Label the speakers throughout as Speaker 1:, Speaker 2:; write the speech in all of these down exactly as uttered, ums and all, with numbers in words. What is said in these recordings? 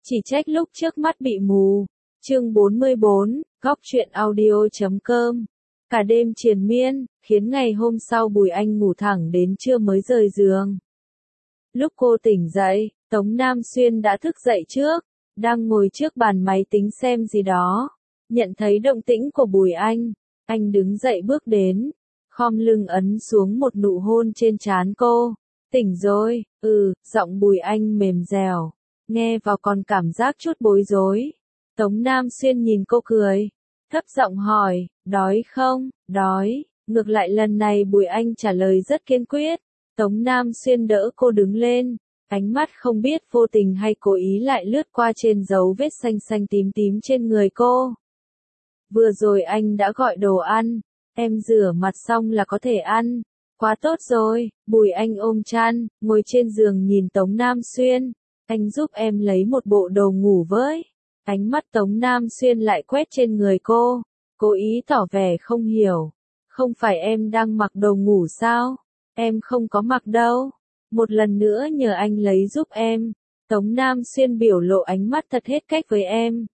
Speaker 1: Chỉ trách lúc trước mắt bị mù. Chương bốn mươi bốn, góc truyện audio chấm com. Cả đêm triền miên, khiến ngày hôm sau Bùi Anh ngủ thẳng đến trưa mới rời giường. Lúc cô tỉnh dậy, Tống Nam Xuyên đã thức dậy trước, đang ngồi trước bàn máy tính xem gì đó. Nhận thấy động tĩnh của Bùi Anh, anh đứng dậy bước đến, khom lưng ấn xuống một nụ hôn trên trán cô. Tỉnh rồi, ừ, giọng Bùi Anh mềm dẻo, nghe vào còn cảm giác chút bối rối. Tống Nam Xuyên nhìn cô cười, thấp giọng hỏi, đói không, đói, ngược lại lần này Bùi Anh trả lời rất kiên quyết. Tống Nam Xuyên đỡ cô đứng lên, ánh mắt không biết vô tình hay cố ý lại lướt qua trên dấu vết xanh xanh tím tím trên người cô. Vừa rồi anh đã gọi đồ ăn, em rửa mặt xong là có thể ăn, quá tốt rồi. Bùi Anh ôm chăn, ngồi trên giường nhìn Tống Nam Xuyên, anh giúp em lấy một bộ đồ ngủ với. Ánh mắt Tống Nam Xuyên lại quét trên người cô, cố ý tỏ vẻ không hiểu. Không phải em đang mặc đồ ngủ sao? Em không có mặc đâu. Một lần nữa nhờ anh lấy giúp em. Tống Nam Xuyên biểu lộ ánh mắt thật hết cách với em.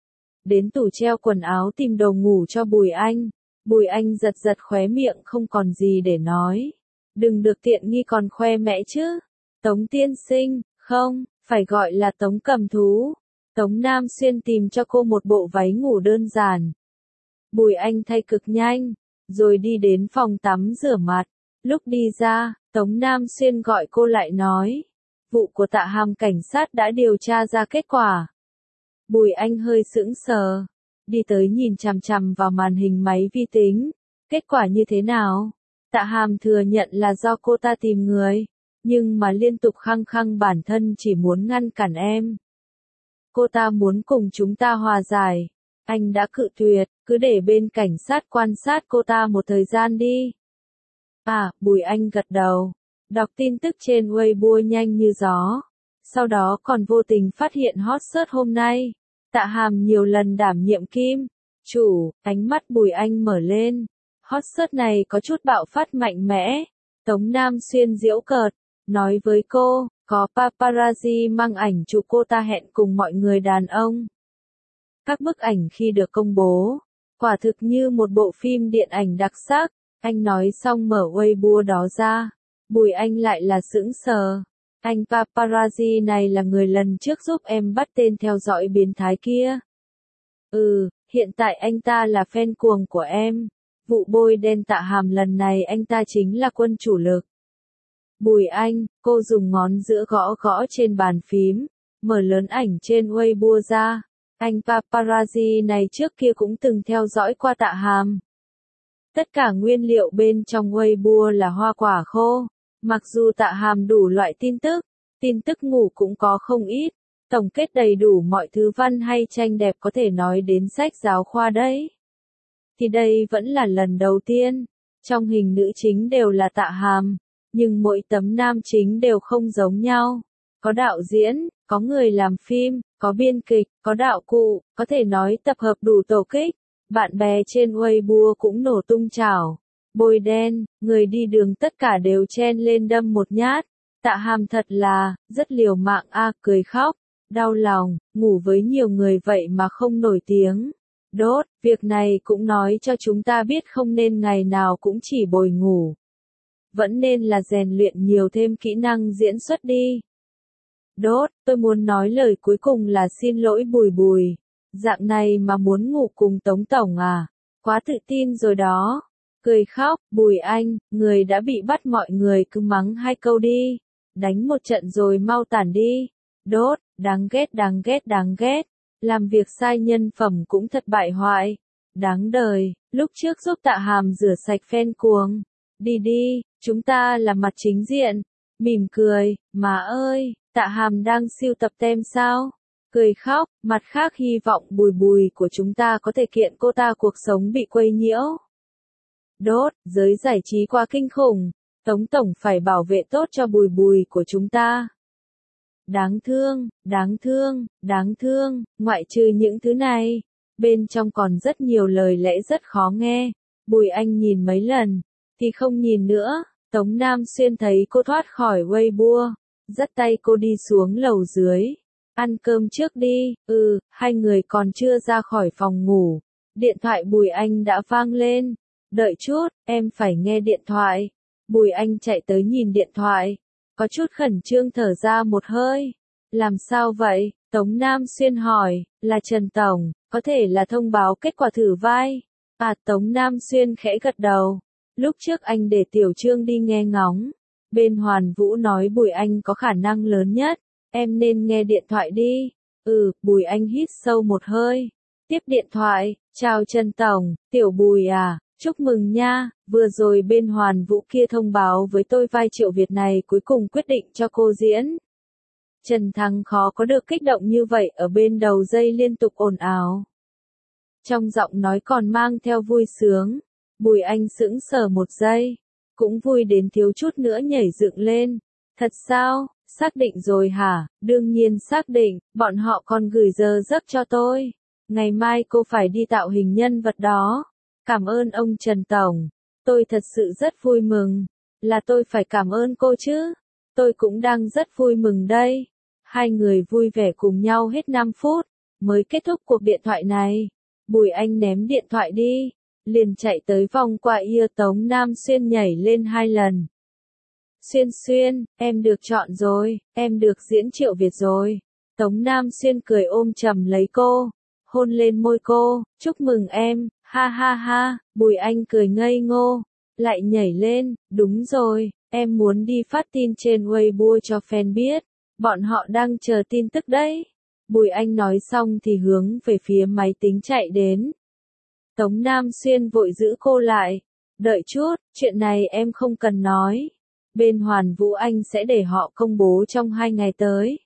Speaker 1: Đến tủ treo quần áo tìm đồ ngủ cho Bùi Anh. Bùi Anh giật giật khóe miệng không còn gì để nói. Đừng được tiện nghi còn khoe mẽ chứ. Tống tiên sinh, không, phải gọi là Tống cầm thú. Tống Nam Xuyên tìm cho cô một bộ váy ngủ đơn giản. Bùi Anh thay cực nhanh, rồi đi đến phòng tắm rửa mặt. Lúc đi ra, Tống Nam Xuyên gọi cô lại nói. Vụ của Tạ Hàm cảnh sát đã điều tra ra kết quả. Bùi Anh hơi sững sờ, đi tới nhìn chằm chằm vào màn hình máy vi tính. Kết quả như thế nào? Tạ Hàm thừa nhận là do cô ta tìm người, nhưng mà liên tục khăng khăng bản thân chỉ muốn ngăn cản em. Cô ta muốn cùng chúng ta hòa giải. Anh đã cự tuyệt, cứ để bên cảnh sát quan sát cô ta một thời gian đi. À, Bùi Anh gật đầu, đọc tin tức trên Weibo nhanh như gió. Sau đó còn vô tình phát hiện hot search hôm nay. Tạ Hàm nhiều lần đảm nhiệm kim chủ, ánh mắt Bùi Anh mở lên. Hot search này có chút bạo phát mạnh mẽ. Tống Nam Xuyên giễu cợt, nói với cô, có paparazzi mang ảnh chụp cô ta hẹn cùng mọi người đàn ông. Các bức ảnh khi được công bố, quả thực như một bộ phim điện ảnh đặc sắc. Anh nói xong mở Weibo đó ra. Bùi Anh lại là sững sờ. Anh paparazzi này là người lần trước giúp em bắt tên theo dõi biến thái kia. Ừ, hiện tại anh ta là fan cuồng của em. Vụ bôi đen Tạ Hàm lần này anh ta chính là quân chủ lực. Bùi Anh, cô dùng ngón giữa gõ gõ trên bàn phím, mở lớn ảnh trên Weibo ra. Anh paparazzi này trước kia cũng từng theo dõi qua Tạ Hàm. Tất cả nguyên liệu bên trong Weibo là hoa quả khô. Mặc dù Tạ Hàm đủ loại tin tức, tin tức ngủ cũng có không ít, tổng kết đầy đủ mọi thứ văn hay tranh đẹp có thể nói đến sách giáo khoa đấy. Thì đây vẫn là lần đầu tiên, trong hình nữ chính đều là Tạ Hàm, nhưng mỗi tấm nam chính đều không giống nhau. Có đạo diễn, có người làm phim, có biên kịch, có đạo cụ, có thể nói tập hợp đủ tổ kích. Bạn bè trên Weibo cũng nổ tung chảo. Bôi đen, người đi đường tất cả đều chen lên đâm một nhát. Tạ Hàm thật là, rất liều mạng a à, cười khóc, đau lòng, ngủ với nhiều người vậy mà không nổi tiếng. Đốt, việc này cũng nói cho chúng ta biết không nên ngày nào cũng chỉ bồi ngủ. Vẫn nên là rèn luyện nhiều thêm kỹ năng diễn xuất đi. Đốt, tôi muốn nói lời cuối cùng là xin lỗi Bùi Bùi. Dạng này mà muốn ngủ cùng Tống Tổng à? Quá tự tin rồi đó. Cười khóc, Bùi Anh, người đã bị bắt mọi người cứ mắng hai câu đi. Đánh một trận rồi mau tản đi. Đốt, đáng ghét đáng ghét đáng ghét. Làm việc sai nhân phẩm cũng thật bại hoại. Đáng đời, lúc trước giúp Tạ Hàm rửa sạch fan cuồng. Đi đi, chúng ta là mặt chính diện. Mỉm cười, mà ơi, Tạ Hàm đang sưu tập tem sao? Cười khóc, mặt khác hy vọng Bùi Bùi của chúng ta có thể kiện cô ta cuộc sống bị quấy nhiễu. Đốt, giới giải trí quá kinh khủng, Tống Tổng phải bảo vệ tốt cho Bùi Bùi của chúng ta. Đáng thương, đáng thương, đáng thương, ngoại trừ những thứ này, bên trong còn rất nhiều lời lẽ rất khó nghe. Bùi Anh nhìn mấy lần, thì không nhìn nữa. Tống Nam Xuyên thấy cô thoát khỏi Weibo, dắt tay cô đi xuống lầu dưới. Ăn cơm trước đi. Ừ, hai người còn chưa ra khỏi phòng ngủ. Điện thoại Bùi Anh đã vang lên. Đợi chút, em phải nghe điện thoại. Bùi Anh chạy tới nhìn điện thoại. Có chút khẩn trương thở ra một hơi. Làm sao vậy? Tống Nam Xuyên hỏi. Là Trần Tổng, có thể là thông báo kết quả thử vai. À, Tống Nam Xuyên khẽ gật đầu. Lúc trước anh để Tiểu Trương đi nghe ngóng. Bên Hoàn Vũ nói Bùi Anh có khả năng lớn nhất. Em nên nghe điện thoại đi. Ừ, Bùi Anh hít sâu một hơi. Tiếp điện thoại. Chào Trần Tổng, Tiểu Bùi à, chúc mừng nha. Vừa rồi bên Hoàn Vũ kia thông báo với tôi vai Triệu Việt này cuối cùng quyết định cho cô diễn. Trần Thắng khó có được kích động như vậy, ở bên đầu dây liên tục ồn ào. Trong giọng nói còn mang theo vui sướng. Bùi Anh sững sờ một giây. Cũng vui đến thiếu chút nữa nhảy dựng lên. Thật sao? Xác định rồi hả? Đương nhiên xác định, bọn họ còn gửi giờ giấc cho tôi. Ngày mai cô phải đi tạo hình nhân vật đó. Cảm ơn ông Trần Tổng. Tôi thật sự rất vui mừng. Là tôi phải cảm ơn cô chứ. Tôi cũng đang rất vui mừng đây. Hai người vui vẻ cùng nhau hết năm phút. Mới kết thúc cuộc điện thoại này. Bùi Anh ném điện thoại đi. Liền chạy tới vòng qua ear Tống Nam Xuyên nhảy lên hai lần. Xuyên Xuyên, em được chọn rồi, em được diễn Triệu Việt rồi. Tống Nam Xuyên cười ôm chầm lấy cô, hôn lên môi cô, chúc mừng em, ha ha ha. Bùi Anh cười ngây ngô, lại nhảy lên, đúng rồi, em muốn đi phát tin trên Weibo cho fan biết, bọn họ đang chờ tin tức đấy. Bùi Anh nói xong thì hướng về phía máy tính chạy đến. Tống Nam Xuyên vội giữ cô lại, đợi chút, chuyện này em không cần nói. Bên Hoàn Vũ Anh sẽ để họ công bố trong hai ngày tới.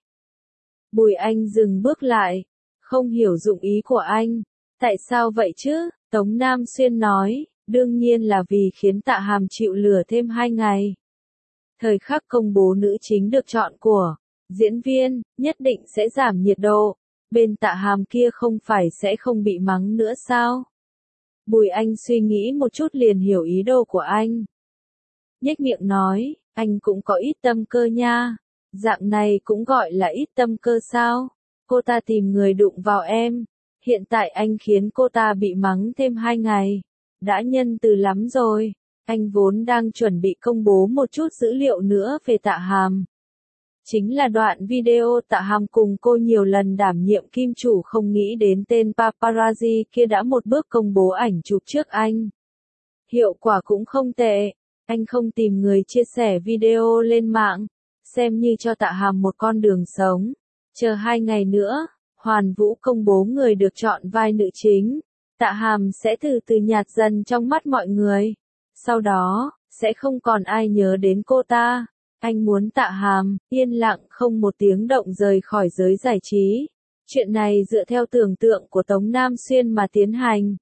Speaker 1: Bùi Anh dừng bước lại, không hiểu dụng ý của anh. Tại sao vậy chứ? Tống Nam Xuyên nói, đương nhiên là vì khiến Tạ Hàm chịu lửa thêm hai ngày. Thời khắc công bố nữ chính được chọn của diễn viên, nhất định sẽ giảm nhiệt độ. Bên Tạ Hàm kia không phải sẽ không bị mắng nữa sao? Bùi Anh suy nghĩ một chút liền hiểu ý đồ của anh. Nhếch miệng nói, anh cũng có ít tâm cơ nha. Dạng này cũng gọi là ít tâm cơ sao? Cô ta tìm người đụng vào em. Hiện tại anh khiến cô ta bị mắng thêm hai ngày. Đã nhân từ lắm rồi. Anh vốn đang chuẩn bị công bố một chút dữ liệu nữa về Tạ Hàm. Chính là đoạn video Tạ Hàm cùng cô nhiều lần đảm nhiệm kim chủ, không nghĩ đến tên paparazzi kia đã một bước công bố ảnh chụp trước anh. Hiệu quả cũng không tệ. Anh không tìm người chia sẻ video lên mạng, xem như cho Tạ Hàm một con đường sống. Chờ hai ngày nữa, Hoàn Vũ công bố người được chọn vai nữ chính. Tạ Hàm sẽ từ từ nhạt dần trong mắt mọi người. Sau đó, sẽ không còn ai nhớ đến cô ta. Anh muốn Tạ Hàm yên lặng không một tiếng động rời khỏi giới giải trí. Chuyện này dựa theo tưởng tượng của Tống Nam Xuyên mà tiến hành.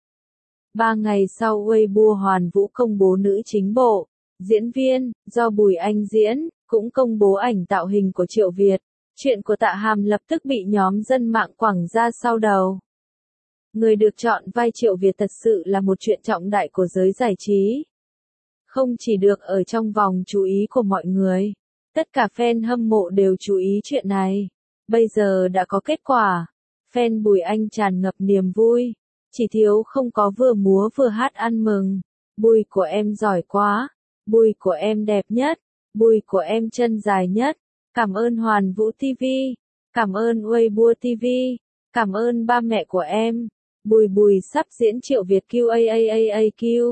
Speaker 1: Ba ngày sau Weibo Hoàn Vũ công bố nữ chính bộ, diễn viên, do Bùi Anh diễn, cũng công bố ảnh tạo hình của Triệu Việt. Chuyện của Tạ Hàm lập tức bị nhóm dân mạng quẳng ra sau đầu. Người được chọn vai Triệu Việt thật sự là một chuyện trọng đại của giới giải trí. Không chỉ được ở trong vòng chú ý của mọi người, tất cả fan hâm mộ đều chú ý chuyện này. Bây giờ đã có kết quả, fan Bùi Anh tràn ngập niềm vui, chỉ thiếu không có vừa múa vừa hát ăn mừng. Bùi của em giỏi quá, Bùi của em đẹp nhất, Bùi của em chân dài nhất. Cảm ơn Hoàn Vũ ti vi, cảm ơn Weibo ti vi, cảm ơn ba mẹ của em. Bùi Bùi sắp diễn Triệu Việt quy a a a a quy.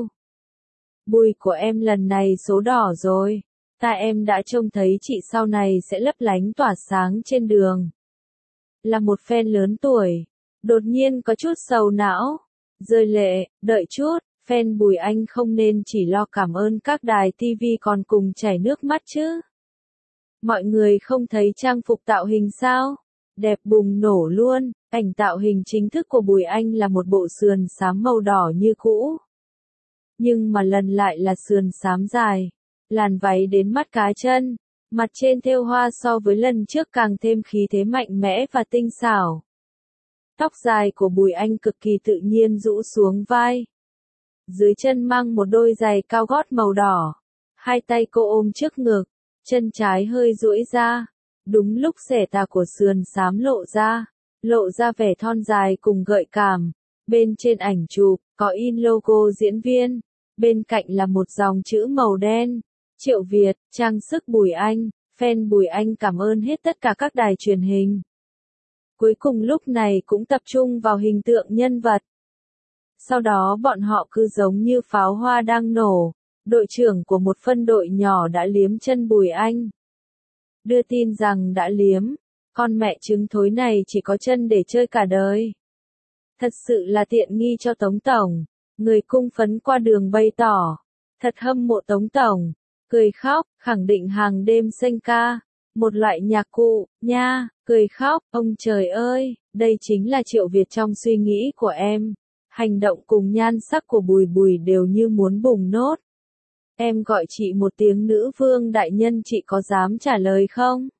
Speaker 1: Bùi của em lần này số đỏ rồi. Ta em đã trông thấy chị sau này sẽ lấp lánh tỏa sáng trên đường. Là một fan lớn tuổi, đột nhiên có chút sầu não, rơi lệ, đợi chút, fan Bùi Anh không nên chỉ lo cảm ơn các đài ti vi còn cùng chảy nước mắt chứ. Mọi người không thấy trang phục tạo hình sao? Đẹp bùng nổ luôn, ảnh tạo hình chính thức của Bùi Anh là một bộ sườn xám màu đỏ như cũ. Nhưng mà lần lại là sườn xám dài, làn váy đến mắt cá chân, mặt trên thêu hoa so với lần trước càng thêm khí thế mạnh mẽ và tinh xảo. Tóc dài của Bùi Anh cực kỳ tự nhiên rũ xuống vai. Dưới chân mang một đôi giày cao gót màu đỏ, hai tay cô ôm trước ngực, chân trái hơi duỗi ra, Đúng lúc xẻ tà của sườn xám lộ ra, lộ ra vẻ thon dài cùng gợi cảm. Bên trên ảnh chụp, có in logo diễn viên, bên cạnh là một dòng chữ màu đen. Triệu Việt, trang sức Bùi Anh, fan Bùi Anh cảm ơn hết tất cả các đài truyền hình. Cuối cùng lúc này cũng tập trung vào hình tượng nhân vật. Sau đó bọn họ cứ giống như pháo hoa đang nổ, đội trưởng của một phân đội nhỏ đã liếm chân Bùi Anh. Đưa tin rằng đã liếm, con mẹ trứng thối này chỉ có chân để chơi cả đời. Thật sự là tiện nghi cho Tống Tổng, người cung phấn qua đường bày tỏ. Thật hâm mộ Tống Tổng, cười khóc, khẳng định hàng đêm xanh ca. Một loại nhạc cụ, nha, cười khóc, ông trời ơi, đây chính là Triệu Việt trong suy nghĩ của em. Hành động cùng nhan sắc của Bùi Bùi đều như muốn bùng nốt. Em gọi chị một tiếng nữ vương đại nhân, chị có dám trả lời không?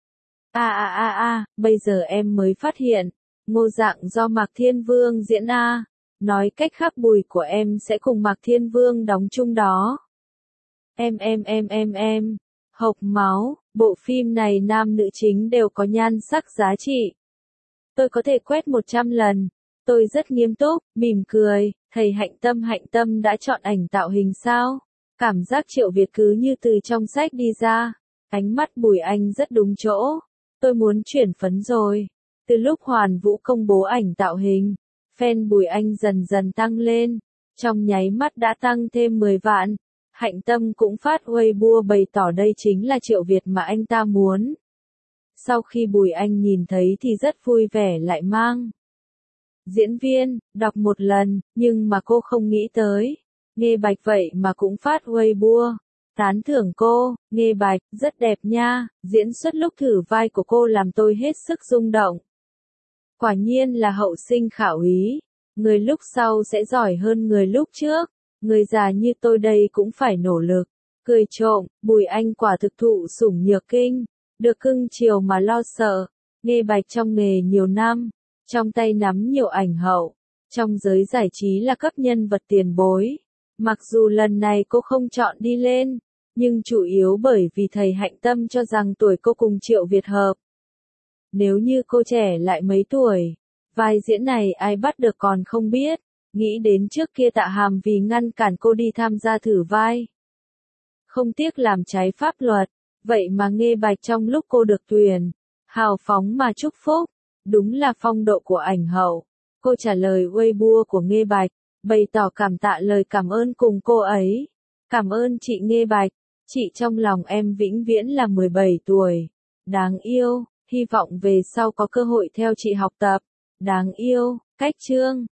Speaker 1: À à à à, bây giờ em mới phát hiện, Ngô Dạng do Mạc Thiên Vương diễn a. Nói cách khác Bùi của em sẽ cùng Mạc Thiên Vương đóng chung đó. Em em em em em, hộc máu, bộ phim này nam nữ chính đều có nhan sắc giá trị. Tôi có thể quét một trăm lần. Tôi rất nghiêm túc, mỉm cười, thầy Hạnh Tâm Hạnh Tâm đã chọn ảnh tạo hình sao? Cảm giác Triệu Việt cứ như từ trong sách đi ra. Ánh mắt Bùi Anh rất đúng chỗ. Tôi muốn chuyển phấn rồi. Từ lúc Hoàn Vũ công bố ảnh tạo hình, fan Bùi Anh dần dần tăng lên. Trong nháy mắt đã tăng thêm mười vạn. Hạnh Tâm cũng phát Weibo bày tỏ đây chính là Triệu Việt mà anh ta muốn. Sau khi Bùi Anh nhìn thấy thì rất vui vẻ lại mang. Diễn viên, đọc một lần, nhưng mà cô không nghĩ tới. Nghê Bạch vậy mà cũng phát Weibo. Tán thưởng cô, Nghê Bạch, rất đẹp nha, diễn xuất lúc thử vai của cô làm tôi hết sức rung động. Quả nhiên là hậu sinh khảo ý, người lúc sau sẽ giỏi hơn người lúc trước, người già như tôi đây cũng phải nỗ lực. Cười trộm, Bùi Anh quả thực thụ sủng nhược kinh, được cưng chiều mà lo sợ. Nghê Bạch trong nghề nhiều năm, trong tay nắm nhiều ảnh hậu, trong giới giải trí là cấp nhân vật tiền bối. Mặc dù lần này cô không chọn đi lên, nhưng chủ yếu bởi vì thầy Hạnh Tâm cho rằng tuổi cô cùng Triệu Việt hợp. Nếu như cô trẻ lại mấy tuổi, vai diễn này ai bắt được còn không biết. Nghĩ đến trước kia Tạ Hàm vì ngăn cản cô đi tham gia thử vai, không tiếc làm trái pháp luật, vậy mà Nghê Bạch trong lúc cô được tuyển, hào phóng mà chúc phúc, đúng là phong độ của ảnh hậu. Cô trả lời Weibo của Nghê Bạch, bày tỏ cảm tạ lời cảm ơn cùng cô ấy. Cảm ơn chị Nghê Bạch, chị trong lòng em vĩnh viễn là mười bảy tuổi. Đáng yêu, hy vọng về sau có cơ hội theo chị học tập. Đáng yêu, cách chương.